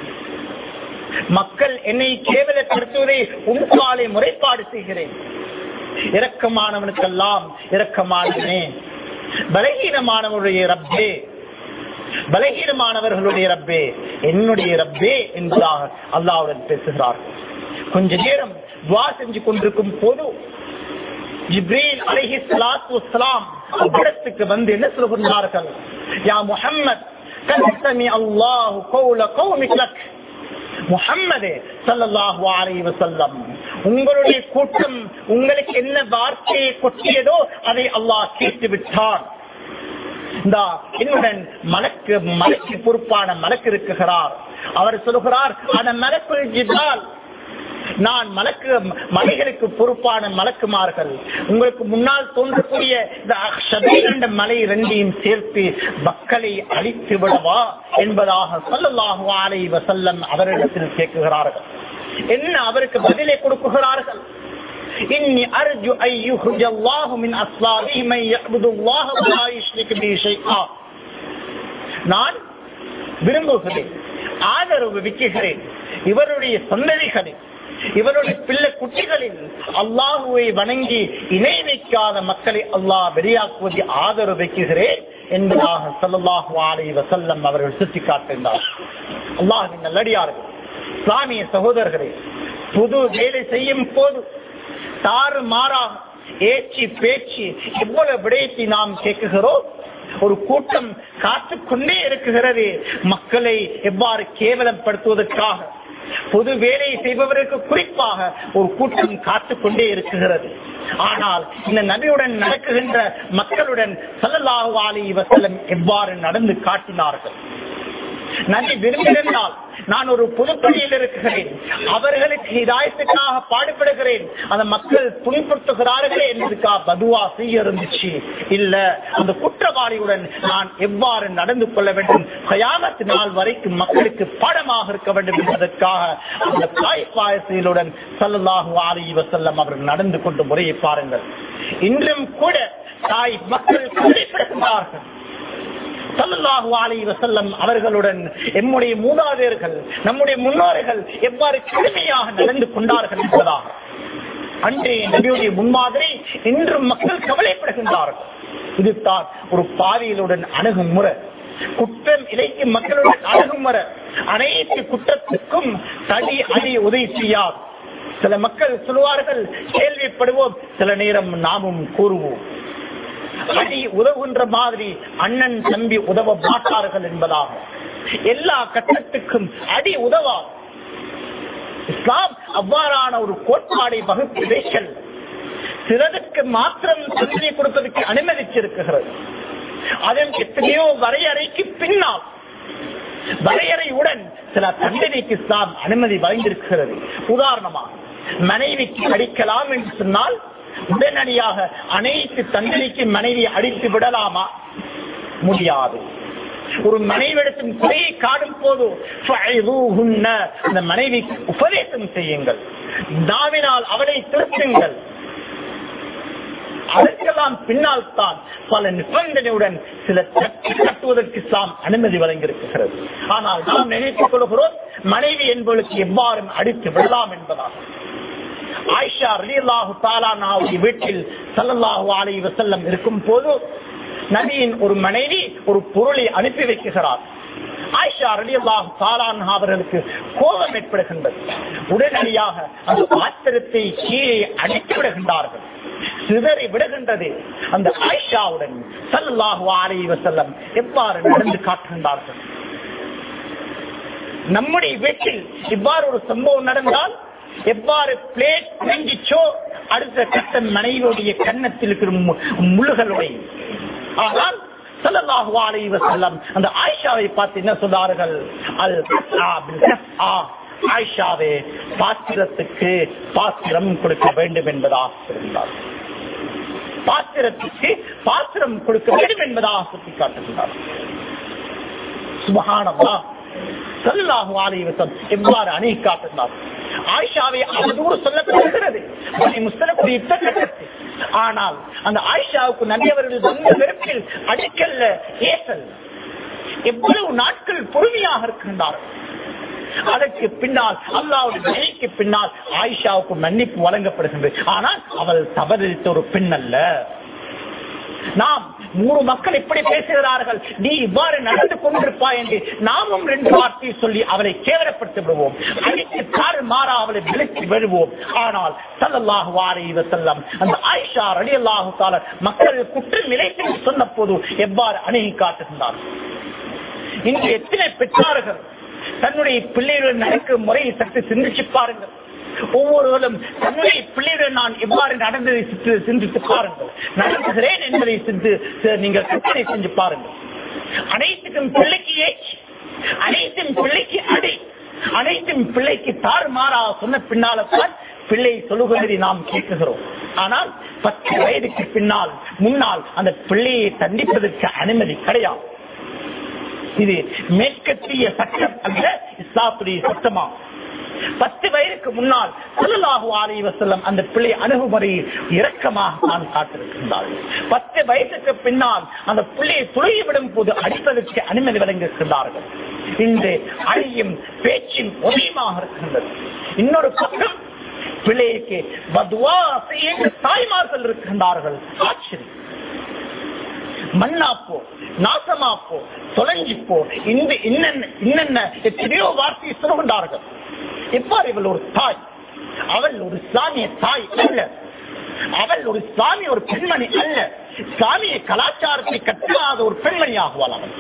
மக்கள் என்னை கேவலப்படுத்துவதை உன்பாலை முறைப்பாடு செய்கிறேன். இரக்கமானவனுக்கெல்லாம் இரக்கமானவனே, பலகீனமானவனுடைய ரப்பே, பலகீனமானவர்களுடைய ரப்பே, என்னுடைய ரப்பே என்பதாக அல்லாஹ்வுடன் பேசுகிறார்கள். கொஞ்ச நேரம் துஆ செஞ்சு கொண்டிருக்கும் போது ஜிப்ரீல் அலைஹிஸ்ஸலாத்து வஸ்ஸலாம் இடத்துக்கு வந்து என்ன சொல்கிறார்கள், யா முஹம்மத் கஸ்மி அல்லாஹு கௌல கௌமிக லக். முஹம்மதே ஸல்லல்லாஹு அலைஹி வஸல்லம், உங்களுடைய கூட்டம் உங்களுக்கு என்ன வார்த்தையை கொட்டியதோ அதை அல்லாஹ் கேட்டு விட்டார். என்னுடன் மலக்கு மலைக்கு பொறுப்பான மலக்கு இருக்கிறார். அவர் சொல்லுகிறார், அந்த மலக்கு ஜிப்ரால், நான் மலக்கு மலைகளுக்கு பொறுப்பான மலக்குமார்கள், உங்களுக்கு முன்னால் தோன்றக்கூடிய இந்த மலை ரெண்டையும் சேர்த்து மக்களை அழித்து விடவா என்பதாக ஸல்லல்லாஹு அலைஹி வஸல்லம் அவரிடத்தில் கேட்கிறார்கள். என்ன அவருக்கு பதிலை கொடுக்கிறார்கள், இன்னி அர்ஜு அன் யுஹ்ரிஜல்லாஹு மின் அஸ்லாபிஹி மன் யஅ்புதுல்லாஹ வ லா யுஷ்ரிகு பிஹி ஷைஆ. நான் விரும்புகிறேன், ஆதரவு வைக்கிறேன், இவருடைய சந்ததிகளில், இவருடைய பிள்ளை குட்டிகளில் அல்லாஹுவை வணங்கி இணை வைக்காத மக்களை அல்லாஹ் வெளியாக்குவதை ஆதரவு வைக்கிறேன் என்பதாக ஸல்லல்லாஹு அலைஹி வஸல்லம் அவர்கள் சுட்டிக்காட்டுகின்றார். அல்லாஹ்வின் நல்லடியார்கள், இஸ்லாமிய சகோதரர்களே, புது வேலை செய்யும் போது தாறு மாறாக ஏச்சி பேச்சு எவ்வளவு விடயத்தை நாம் கேட்கிறோம். ஒரு கூட்டம் காத்துக்கொண்டே இருக்கிறது மக்களை எவ்வாறு கேவலப்படுத்துவதற்காக. பொது வேலை செய்பவருக்கு குறிப்பாக ஒரு கூட்டம் காத்துக்கொண்டே இருக்கிறது. ஆனால் இந்த நபியுடன் நடக்குகின்ற மக்களுடன் ஸல்லல்லாஹு அலைஹி வஸல்லம் எவ்வாறு நடந்து காட்டினார்கள். நபி விரும்பினால் நான் ஒரு புதுப்பணியில் இருக்கிறேன், அவர்களுக்கு ஹிதாயத்துக்காக பாடுபடுகிறேன், அந்த மக்கள் துணிப்படுத்துகிறார்களே என்பதற்காக பதுவா செய்ய இருந்துச்சு. இல்ல, அந்த குற்றவாளியுடன் நான் எவ்வாறு நடந்து கொள்ள வேண்டும், கயாமத் நாள் வரைக்கும் மக்களுக்கு பாடமாக இருக்க வேண்டும் என்பதற்காக அந்த தாய்ப்பாயசையுடன் ஸல்லல்லாஹு அலைஹி வஸல்லம் அவர்கள் நடந்து கொண்டு முறையை பாருங்கள். இன்றும் கூட தாய் மக்கள் கடைபிடிக்கிறார்கள். ஸல்லல்லாஹு அலைஹி வஸல்லம் அவர்களுடன் எம்முடைய மூதாதையர்கள், நம்முடைய முன்னோர்கள் எவ்வாறு கடுமையாக நடந்து கொண்டார்கள் என்பதாக அன்றைய நபியுடைய முன்மாதிரி இன்றும் மக்கள் கவலைப்படுகின்றார்கள். இதுதான் ஒரு பாவியலுடன் அணுகும் முறை, குற்றம் இழைக்கும் மக்களுடன் அணுகும் முறை. அனைத்து குற்றத்துக்கும் தடி அடி உதவி செய்யாது. சில மக்கள் சொல்வார்கள், கேள்விப்படுவோம், சில நேரம் நாமும் கூறுவோம். அடி உதவுகின்ற மாதிரி அண்ணன் தம்பி உதவ மாட்டார்கள் என்பதாக எல்லா கட்டத்துக்கும் அடி உதவார். இஸ்லாம் அவ்வாறான ஒரு கோட்பாடை வகுத்து வைக்கல். சிலருக்கு மாத்திரம் தண்டனை கொடுப்பதற்கு அனுமதிச்சிருக்கிறது. அதன் எத்தனையோ வரையறைக்கு பின்னால் வரையறையுடன் சில தண்டனைக்கு இஸ்லாம் அனுமதி வழங்கியிருக்கிறது. உதாரணமாக, மனைவிக்கு அடிக்கலாம் என்று சொன்னால் உடனடியாக அனைத்து தண்டனைக்கு மனைவியை அடித்து விடலாமா? முடியாது. ஒரு மனைவிடத்தின் குறையை காடும் போது அந்த மனைவிக்கு உபதேசம் செய்யுங்கள், நாவினால் அவளை திருத்துங்கள். அதற்கெல்லாம் பின்னால் தான் பல நிபந்தனையுடன் சில தட்டி கட்டுவதற்கு இஸ்லாம் அனுமதி வழங்கியிருக்கிறது. ஆனால் நாம் நினைத்துக் கொள்கிறோம், மனைவி என்பவளுக்கு எவ்வாறு அடித்து விடலாம் என்பதால். ஆயிஷா ரலியல்லாஹு தஆலா அன்ஹாவுடைய வீட்டில் ஸல்லல்லாஹு அலைஹி வஸல்லம் இருக்கும் போது நபியின் ஒரு மனைவி ஒரு பொருளை அனுப்பி வைக்கிறார். ஆயிஷா ரலியல்லாஹு தஆலா அன்ஹா அவர்களுக்கு கோபம் ஏற்படுகின்றது. உடனடியாக அந்த பாத்திரத்தை கீழே அடித்து விடுகின்றார்கள், சிதறி விடுகின்றது. அந்த ஆயிஷாவுடன் ஸல்லல்லாஹு அலைஹி வஸல்லம் எவ்வாறு நடந்து காட்டுகின்றார்கள். நம்முடைய வீட்டில் இவ்வாறு ஒரு சம்பவம் நடந்தால் எவ்வாறு பிளேட் குறைஞ்சிச்சோ அடுத்த கட்ட மனைவியுடைய கன்னத்தில் இருக்கிற முள்ளுகளுடைய. ஆனால் ஸல்லல்லாஹு அலைஹி வஸல்லம் அந்த ஆயிஷாவை பார்த்து என்ன சொன்னார்கள்? அல் ஆயிஷாவே, பாத்திரத்துக்கு பாத்திரம் கொடுக்க வேண்டும் என்பதாக சொல்கிறார். பாத்திரத்துக்கு பாத்திரம் கொடுக்க வேண்டும் என்பதாக சுட்டி காட்டுகிறார். சுப்ஹானல்லாஹ். ஸல்லல்லாஹு அலைஹி வஸல்லம் எவ்வாறு அணி காட்டுகிறார். ஆயிஷாவை அவதூறு சொல்லப்படுகிறது முஸ்லிமுடைய யுத்தகட்டத்தில். ஆனால் அந்த ஆயிஷாவுக்கு நபி அவர்கள் வந்த வெறுப்பில் அடிக்கல்ல ஏசல். எவ்வளவு நாட்கள் பொறுமையாக இருக்கின்றார்கள். அதற்கு பின்னால் அல்லாஹ்வுடைய தயைக்கு பின்னால் ஆயிஷாவுக்கு மன்னிப்பு வழங்கப்படுகின்றது. ஆனால் அவள் தவறித்த ஒரு பெண் அல்ல. நாம் நூறு மக்கள் இப்படி பேசுகிறார்கள், நீ இவ்வாறு நடந்து கொண்டிருப்பாய் என்று நாமும் ரெண்டு வார்த்தையை சொல்லி அவளை கேவலப்படுத்தி விடுவோம், அடித்து தாறு மாறா அவளை விலக்கி விடுவோம். ஆனால் ஸல்லல்லாஹு அலைஹி வஸல்லம் அந்த ஆயிஷா ரலியல்லாஹு தஆலா மக்கள் குற்றம் நிலைத்து சொன்ன போது எவ்வாறு அணுகி காட்டுகின்றார். இன்று எத்தனை பெற்றார்கள் தன்னுடைய பிள்ளைகளுடன் நடக்கும் முறையை சற்று சிந்திச்சு பாருங்கள். ஒவ்வொருவரும் தன்னுடைய பிள்ளையுடன் நான் எவ்வாறு நடந்ததை சிந்தித்து பாருங்கள். நடந்துகிறேன் என்பதை நீங்கள் கற்பனை செஞ்சு பாருங்கள். அனைத்துக்கும் பிள்ளைக்கு ஏச்சு, அனைத்தும் பிள்ளைக்கு அடி, அனைத்தும் பிள்ளைக்கு தாறுமாறா சொன்ன பின்னால்தான் பிள்ளை சொல்லுகிறதை நாம் கேட்கிறோம். ஆனால் பத்து வயதுக்கு பின்னால் முன்னால் அந்த பிள்ளையை தண்டிப்பதற்கு அனுமதி கிடையாது. இது மேற்கத்திய சட்டம் அல்ல, இஸ்லாத்துடைய சட்டமா. பத்து வயதுக்கு முன்னால் ஸல்லல்லாஹு அலைஹி வஸல்லம் அந்த பிள்ளை அணுகுமுறை இரக்கமாக தான் காட்டிருக்கின்றார்கள். பத்து வயதுக்கு பின்னால் அந்த பிள்ளையை துளைவிடும் போது அடிப்பதற்கு அனுமதி வழங்கியிருக்கின்றார்கள். இன்று அழியும் பேச்சின் உதயமாக இருக்கின்றது. இன்னொரு பக்கம் பிள்ளைக்கு பதுவா செய்ய தாய்மார்கள் இருக்கின்றார்கள். ஆச்சரியம். மண்ணாப்போ, நாசமாப்போ, தொலைஞ்சிப்போ, இந்த இன்னென்ன எத்தனையோ வார்த்தையை சொல்கின்றார்கள். எவ்வாறு இவள் ஒரு தாய், அவள் ஒரு இஸ்லாமிய தாய் அல்ல, அவள் ஒரு இஸ்லாமிய ஒரு பெண்மணி அல்ல, இஸ்லாமிய கலாச்சாரத்தை கற்காத ஒரு பெண்மணி ஆகுவாள். அவள்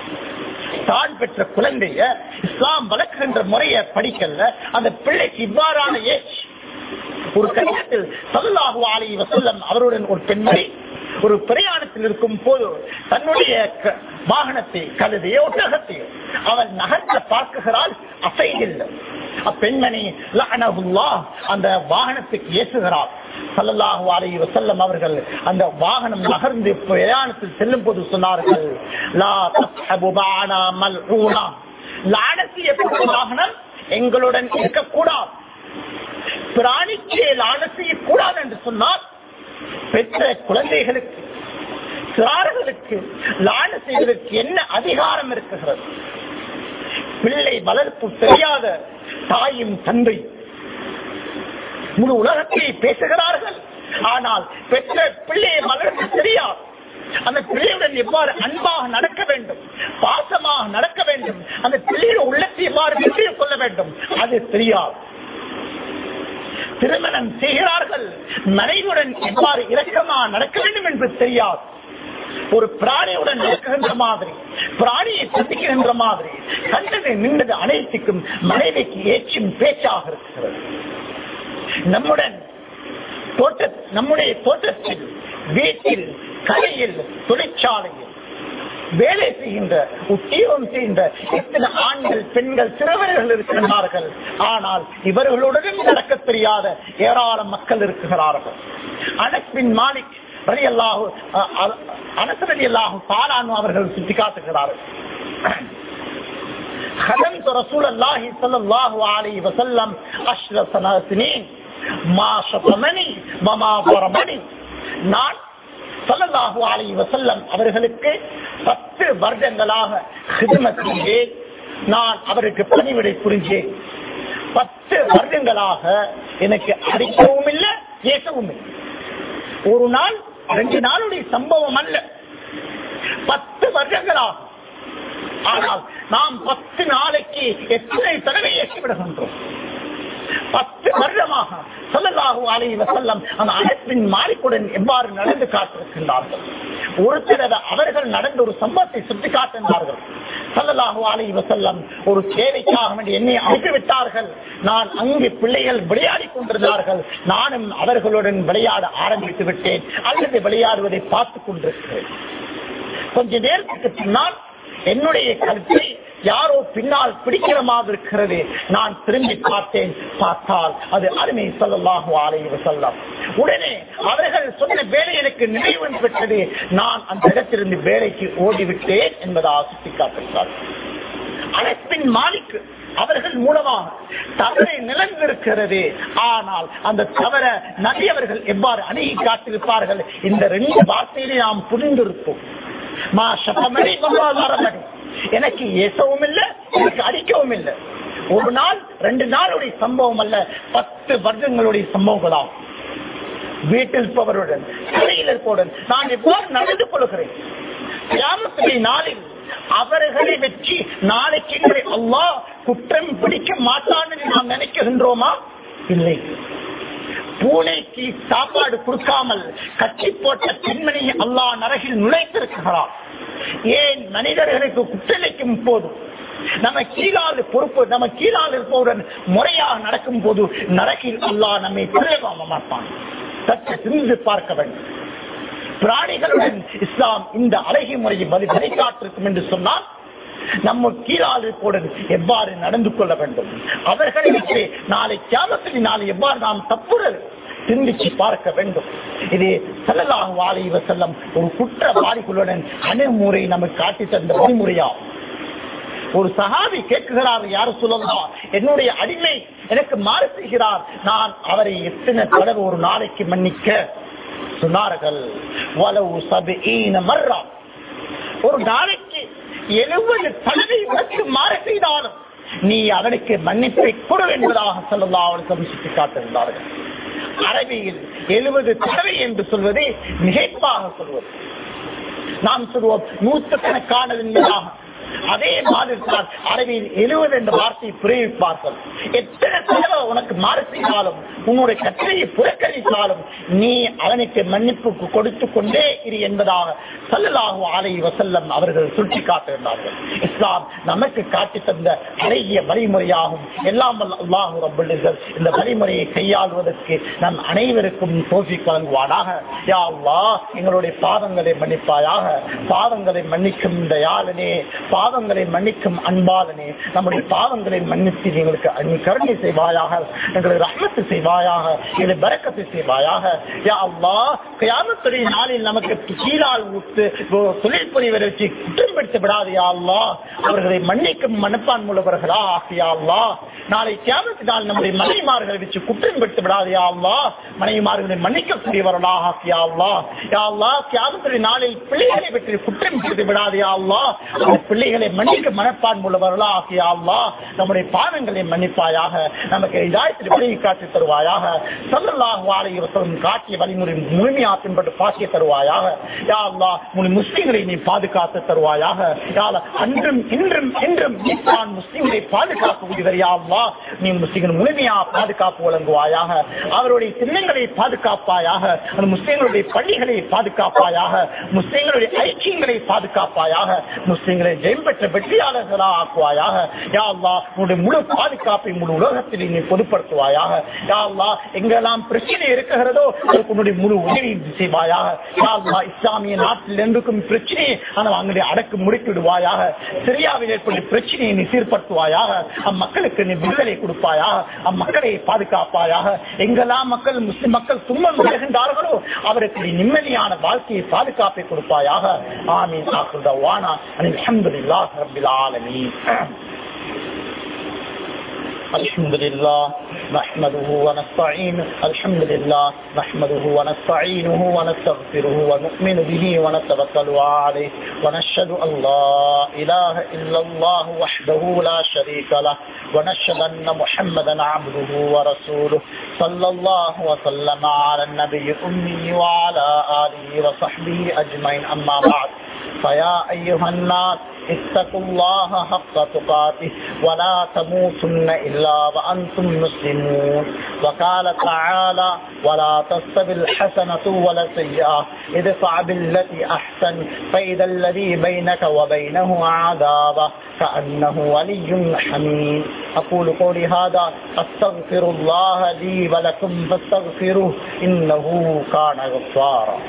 தான் பெற்ற குழந்தைய இஸ்லாம் வளர்க்கின்ற முறையை படிக்கல. அந்த பிள்ளைக்கு இவ்வாறான ஏஜ். ஒரு கட்டத்தில் ஸல்லல்லாஹு அலைஹி வஸல்லம் அவருடன் ஒரு பெண்மணி ஒரு பிரயாணத்தில் இருக்கும் போது தன்னுடைய வாகனத்தை கழுதையோ ஒட்டகத்தையோ அவள் நகர்த்த பார்க்குகிறாள், அசைகில்லை. அப்பெண்மணி லஅனஹுல்லாஹ் அந்த வாகனத்துக்கு ஏசுகிறார். ஸல்லல்லாஹு அலைஹி வஸல்லம் அவர்கள் அந்த வாகனம் நகர்ந்து பிரயாணத்தில் செல்லும் போது சொன்னார்கள், லா தஸ்ஹபு பஅனா மல்ஊனா, லானசியப்பட்ட வாகனம் எங்களுடன் இருக்கக்கூடாது. பிராணிக்கு லானத் செய்யக்கூடாது என்று சொன்னால் பெற்ற குழந்தைகளுக்கு சிறார்களுக்கு லானத் செய்வதற்கு என்ன அதிகாரம் இருக்கிறது? பிள்ளை வளர்ப்பு தெரியாத தாயும் தந்தை முழு உலகத்தை பேசுகிறார்கள். ஆனால் பெற்ற பிள்ளையை வளர்க்க தெரியாது. அந்த பிள்ளையுடன் எவ்வாறு அன்பாக நடக்க வேண்டும், பாசமாக நடக்க வேண்டும், அந்த பிள்ளையோட உள்ளத்தை எவ்வாறு வெற்றி கொள்ள வேண்டும், அது தெரியாது. திருமணம் செய்கிறார்கள், மனைவியுடன் எவ்வாறு இரக்கமாக நடக்க வேண்டும் என்று தெரியாது. ஒரு பிராணியுடன் நடக்குகின்ற மாதிரி, பிராணியை சந்திக்கின்ற மாதிரி, கண்டது நின்றது அனைத்துக்கும் மனைவிக்கு ஏற்றும் பேச்சாக இருக்கிறது. நம்முடன் தோட்ட நம்முடைய தோட்டத்தில், வீட்டில், கடையில், தொழிற்சாலையில் வேலை செய்கின்ற உத்தியோகம் செய்கின்ற எத்தனை ஆண்கள் பெண்கள் சிறுவர்கள் இருக்கிறார்கள். ஆனால் இவர்களுடன் நடக்க தெரியாத ஏராளம் மக்கள் இருக்கிறார்கள். அனஸ் பின் மாலிக் ரலியல்லாஹு அனஸ் ரலியல்லாஹு தஆலா அவர்கள் சுட்டிக்காட்டுகிறார்கள், خدمت رسول الله صلى الله عليه وسلم عشر سنين ما شتمني وما ضربني. நான் ஸல்லல்லாஹு அலைஹி வஸல்லம் அவர்களுக்கு பத்து வருடங்களாக ஹிதமத் செய்தேன். நான் அவருக்கு பணிவிடை புரிஞ்சேன். பத்து வருடங்களாக எனக்கு அடிக்கவும் இல்லை, ஏசவும் இல்லை. ஒரு நாள் ரெண்டு நாளுடைய சம்பவம் அல்ல, பத்து வருடங்களாக. ஆனால் நாம் பத்து நாளைக்கு எத்தனை தடவை ஏற்றிவிடுகின்றோம்? பத்து வருடமாக ஸல்லல்லாஹு அலைஹி வஸல்லம் அந்த அனஸ் மாலிக்குடன் எவ்வாறு நடந்து காட்டிருக்கின்றார்கள். ஒரு தடவை அவர்கள் நடந்த ஒரு சம்பவத்தை சுட்டி காட்டினார்கள். ஸல்லல்லாஹு அலைஹி வஸல்லம் ஒரு சேவைக்காக வேண்டி என்னை அனுப்பிவிட்டார்கள். நான் அங்கு பிள்ளைகள் விளையாடி கொண்டிருந்தார்கள். நானும் அவர்களுடன் விளையாட ஆரம்பித்து விட்டேன், அல்லது விளையாடுவதை பார்த்துக் கொண்டிருக்கிறேன். கொஞ்ச நேரத்துக்கு பின்னால் என்னுடைய கருத்தை யாரோ பின்னால் பிடிக்கிற மாதிரி இருக்கிறது. நான் திரும்பி பார்த்தேன், பார்த்தால் அது அருமை ஸல்லல்லாஹு அலைஹி வஸல்லம். உடனே அவர்கள் சொன்ன வேலை எனக்கு நினைவு வந்து விட்டது. நான் அந்த இடத்திலிருந்து வேலைக்கு ஓடிவிட்டேன் என்பதாக சுட்டிக்காட்டுகிறார். அனஸ் பின் மாலிக் அவர்கள் மூலமாக தவறை நிலந்திருக்கிறது. ஆனால் அந்த தவற நபி அவர்கள் எவ்வாறு அணுகி காட்டிருப்பார்கள், இந்த ரெண்டு வார்த்தையிலே நாம் புரிந்திருப்போம். மா ஷபமணி பகவான், எனக்கு ஏசவும் இல்லை, எனக்கு அடிக்கவும் இல்லை. ஒரு நாள் ரெண்டு நாளுடைய சம்பவம் அல்ல, பத்து வருடங்களுடைய சம்பவங்களாம். வீட்டில் இருப்பவருடன், கடையில் இருப்பவருடன் நான் எவ்வாறு நடந்து கொள்கிறேன்? கியாமத்துடைய நாளில் அவர்களை வெற்றி நாளைக்கு அல்லாஹ் குற்றம் பிடிக்க மாட்டான் என்று நாம் நினைக்கின்றோமா? இல்லை. பூனைக்கு சாப்பாடு கொடுக்காமல் கட்டி போட்ட பெண்மணியை அல்லாஹ் நரகில் நுழைத்திருக்கிறார். ஏன் மனிதர்களுக்கு குற்றளிக்கும் போது நம்ம கீழால் பொறுப்பு நம்ம கீழால் இருப்பவுடன் முறையாக நடக்கும் போது நரகில் அல்லாஹ் நம்மை பிழைவாம மாட்டான். சற்று சிந்தித்து பார்க்க வேண்டும். பிராணிகளுடன் இஸ்லாம் இந்த அழகிய முறையை வழி வழிகாட்டிருக்கும் என்று சொன்னால் நம்ம கீழால் இருப்பவுடன் எவ்வாறு நடந்து கொள்ள வேண்டும், அவர்களை விட்டு நாளை கியாமத்தில் நாளை எவ்வாறு நாம் தப்புறது சிந்திச்சு பார்க்க வேண்டும். இது ஸல்லல்லாஹு அலைஹி வஸல்லம் ஒரு குற்றவாளிகளுடன் அணுகுமுறை நமக்கு காட்டி தந்த வழிமுறையா. ஒரு சஹாபி கேட்கிறார், யார் சொல்லலாம், என்னுடைய அடிமை எனக்கு மாறு செய்கிறார், நான் அவரை எத்தனை தடவை ஒரு நாளைக்கு மன்னிக்க சொன்னார்கள். வலவு சபீன மர்ரா, ஒரு நாளைக்கு எழுபது தடவை உனக்கு மாறு செய்தாலும் நீ அவனுக்கு மன்னிப்பை கொடு என்பதாக ஸல்லல்லாஹு அலைஹி வஸல்லம் சுட்டி காட்டியிருந்தார்கள். அரபியில் எழுபது தடவை என்று சொல்வதை மிகைப்பாக சொல்வது. நாம் சொல்வோம் நூற்றுக்கணக்கானது என்பதாக அதே மாதிரி தான் அரபியில் எழுவது என்ற வார்த்தையை பிரயோகிப்பார்கள். எத்தனை தடவை உனக்கு மாறு செய்தாலும் உன்னுடைய கட்டளையை புறக்கணித்தாலும் நீ அவனுக்கு மன்னிப்பு கொடுத்து கொண்டே இரு என்பதாக ஸல்லல்லாஹு அலைஹி வஸல்லம் அவர்கள் சுட்டி காட்டுகிறார்கள். இஸ்லாம் நமக்கு காட்டி தந்த அழகிய வழிமுறையாகும். எல்லாம் அல்லாஹ் ரப்பல் இஸ்ஸத் இந்த வழிமுறையை கையாளுவதற்கு நம் அனைவருக்கும் தௌஃபீக் வழங்குவானாக. யா அல்லாஹ் எங்களுடைய பாவங்களை மன்னிப்பாயாக. பாவங்களை மன்னிக்கும் தயாளனே, பாவங்களை மன்னிக்கும் அன்பாளனே, நம்முடைய பாவங்களை மன்னித்து எங்களுக்கு நீ கருணை செய்வாயாக, எங்களுக்கு ரஹ்மத்து செய்வாயாக, எங்களை பரக்கத்து செய்வாயாக. யா அல்லாஹ் கியாமத்துடைய நாளில் நமக்கு கீழால் ஊத்து தொழில் புரிவரை வச்சு குற்றப்படுத்த விடாது. யா அல்லாஹ் அவர்களை மன்னிக்கும் மனப்பான் உள்ளவர்களா யா அல்லாஹ். நாளை கியாமத்து நாள் நம்முடைய மனைவிமார்களை வச்சு குற்றம் படுத்த விடாது. யா அல்லாஹ் மனைவிமார்களை மன்னிக்கக்கூடியவர்களாக யா அல்லாஹ். யா அல்லாஹ் கியாமத்துடைய நாளில் பிள்ளைகளை பற்றி குற்றம் படுத்த விடாது. யா அல்லாஹ் அந்த பிள்ளைகளை மன்னிக்க மனப்பான் உள்ளவர்களாக யா அல்லாஹ். நம்முடைய பாவங்களை மன்னிப்பாயாக, நமக்கு இதாயத்தில் வழியை காட்டி தருவாயாக. ஸல்லல்லாஹு அலைஹி வஸல்லம் காட்டிய வழிமுறை முழுமையாக பின்பற்ற பாக்கிய தருவாயாக. யா அல்லாஹ் முழு முஸ்லிம்களை நீ பாதுகாத்து தருவாயாக. யா அல்லாஹ் அன்றும் இன்றும் என்றும் நீதான் முஸ்லிம்களை பாதுகாக்கக்கூடியவர். யா அல்லாஹ் நீ முஸ்லிம்கள் முழுமையாக பாதுகாப்பு வழங்குவாயாக. அவருடைய சின்னங்களை பாதுகாப்பாயாக, அந்த முஸ்லிம்களுடைய பள்ளிகளை பாதுகாப்பாயாக, முஸ்லிம்களுடைய ஐக்கியங்களை பாதுகாப்பாயாக, முஸ்லிம்களை ஜெயம் பெற்ற வெற்றியாளர்களாக ஆக்குவாயாக. யா அல்லாஹ் உன்னுடைய முழு பாதுகாப்பை முழு உலகத்தில் நீ பொதுப்படுத்துவாயாக. யா அல்லாஹ் எங்கெல்லாம் பிரச்சனை இருக்கிறதோ அதுக்கு உன்னுடைய முழு உதவி செய்வாயாக. யா அல்லாஹ் இஸ்லாமிய நாட்டில் இருக்கும் பிரச்சனையை ஆனால் அங்கே அடக்கு முடித்து விடுவாயாக. சிரியாவில் ஏற்பட்ட பிரச்சனையை நீ சீர்படுத்துவாயாக. அம்மக்களுக்கு நீ விடுதலை கொடுப்பாயாக, அம்மக்களை பாதுகாப்பாயாக. எங்கெல்லாம் மக்கள் முஸ்லிம் மக்கள் துன்பம் வருகின்றார்களோ அவருக்கு நீ நிம்மதியான வாழ்க்கையை பாதுகாப்பை கொடுப்பாயாக. ஆமீன். ஆகிர் தஅவானா அல்ஹம்துலில்லாஹி ரப்பில் ஆலமீன். الحمد لله نحمده ونستعينه الحمد لله نحمده ونستعينه ونستغفره ونؤمن به ونتوكل عليه ونشهد أن لا إله إلا الله وحده لا شريك له ونشهد أن محمدا عبده ورسوله صلى الله وسلم على النبي الأمي وعلى آله وصحبه أجمعين. أما بعد فيا أيها الناس اتقوا الله حق تقاته ولا تموتن إلا وأنتم مسلمون. وقال تعالى ولا تستوي الحسنة ولا السيئة ادفع بالتي أحسن فإذا الذي بينك وبينه عداوة كأنه ولي حميم. أقول قولي هذا أستغفر الله لي ولكم فاستغفروه إنه كان غفارا.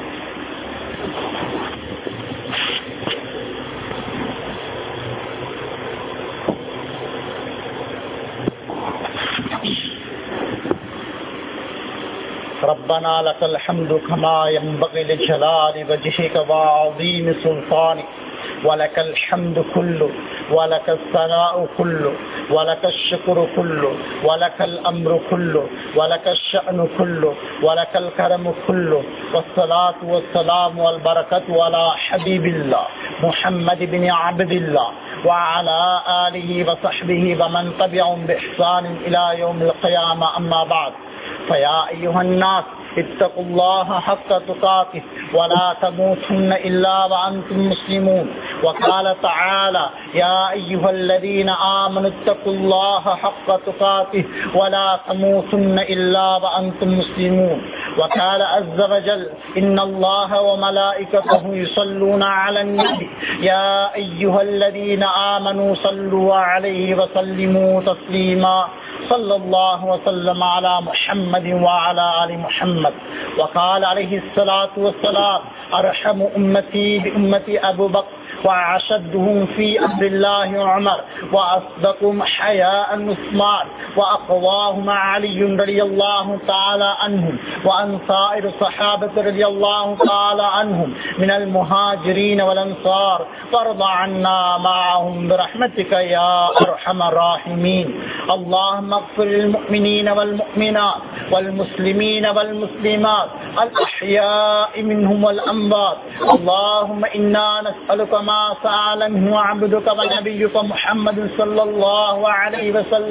ربنا لك الحمد كما ينبغي لجلال وجهك وعظيم سلطانك ولك الحمد كله ولك الثناء كله ولك الشكر كله ولك الأمر كله ولك الشأن كله ولك الكرم كله والصلاة والسلام والبركة على حبيب الله محمد بن عبد الله وعلى آله وصحبه ومن تبعهم بإحسان إلى يوم القيامة. أما بعد فيا أيها الناس اتقوا الله حق تقاته ولا تموتن إلا وأنتم مسلمون. وقال تعالى يا أيها الذين آمنوا اتقوا الله حق تقاته ولا تموتن إلا وأنتم مسلمون. وقال عز وجل إن الله وملائكته يصلون على النبي يا أيها الذين آمنوا صلوا عليه وسلموا تسليما. صلى الله وسلم على محمد وعلى آل محمد. وقال عليه الصلاة والسلام أرحم أمتي بأمتي أبو بكر وأشدهم في أمر الله عمر وأصدقهم حياء عثمان وأقواهم علي رضي الله تعالى عنهم وعن سائر الصحابة رضي الله تعالى عنهم من المهاجرين والأنصار وارض عنا معهم برحمتك يا أرحم الراحمين. اللهم اغفر للمؤمنين والمؤمنات والمسلمين والمسلمات الأحياء منهم والأموات. اللهم إنا نسألك ما سأل منه عبدك ونبيك محمد صلى الله عليه وسلم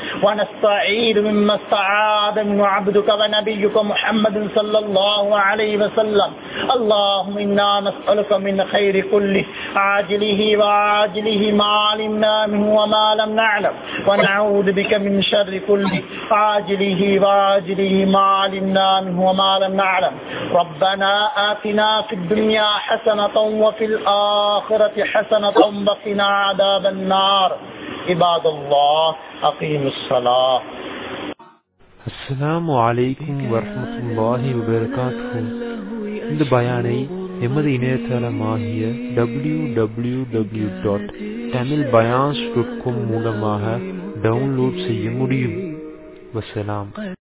ونستعيذ مما استعاذ منه عبدك ونبيك محمد صلى الله عليه وسلم. اللهم إنا نسألك من خير كله عاجله وعاجله ما علمنا منه وما لم نعلم، ونعوذ بك من شر كله عاجله وعاجله ما علمنا منه وما لم نعلم. ربنا آتنا في الدنيا حسنة وفي الآخرة حسنة وقنا عذاب النار. عباد الله أقيموا الصلاة. அஸ்ஸலாமு அலைக்கும் வரஹ்மத்துல்லாஹி வபரகாத்துஹு. இந்த பயானை எமது இணையதளமாகிய W W W dot Tamil பயான்ஸ் டாட் காம் மூலமாக டவுன்லோட் செய்ய முடியும். வசலாம்.